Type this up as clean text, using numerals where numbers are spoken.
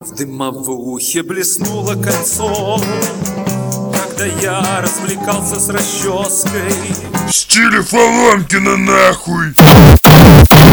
В дымовухе блеснуло кольцо, когда я развлекался с расческой. В стиле Фоломкина нахуй.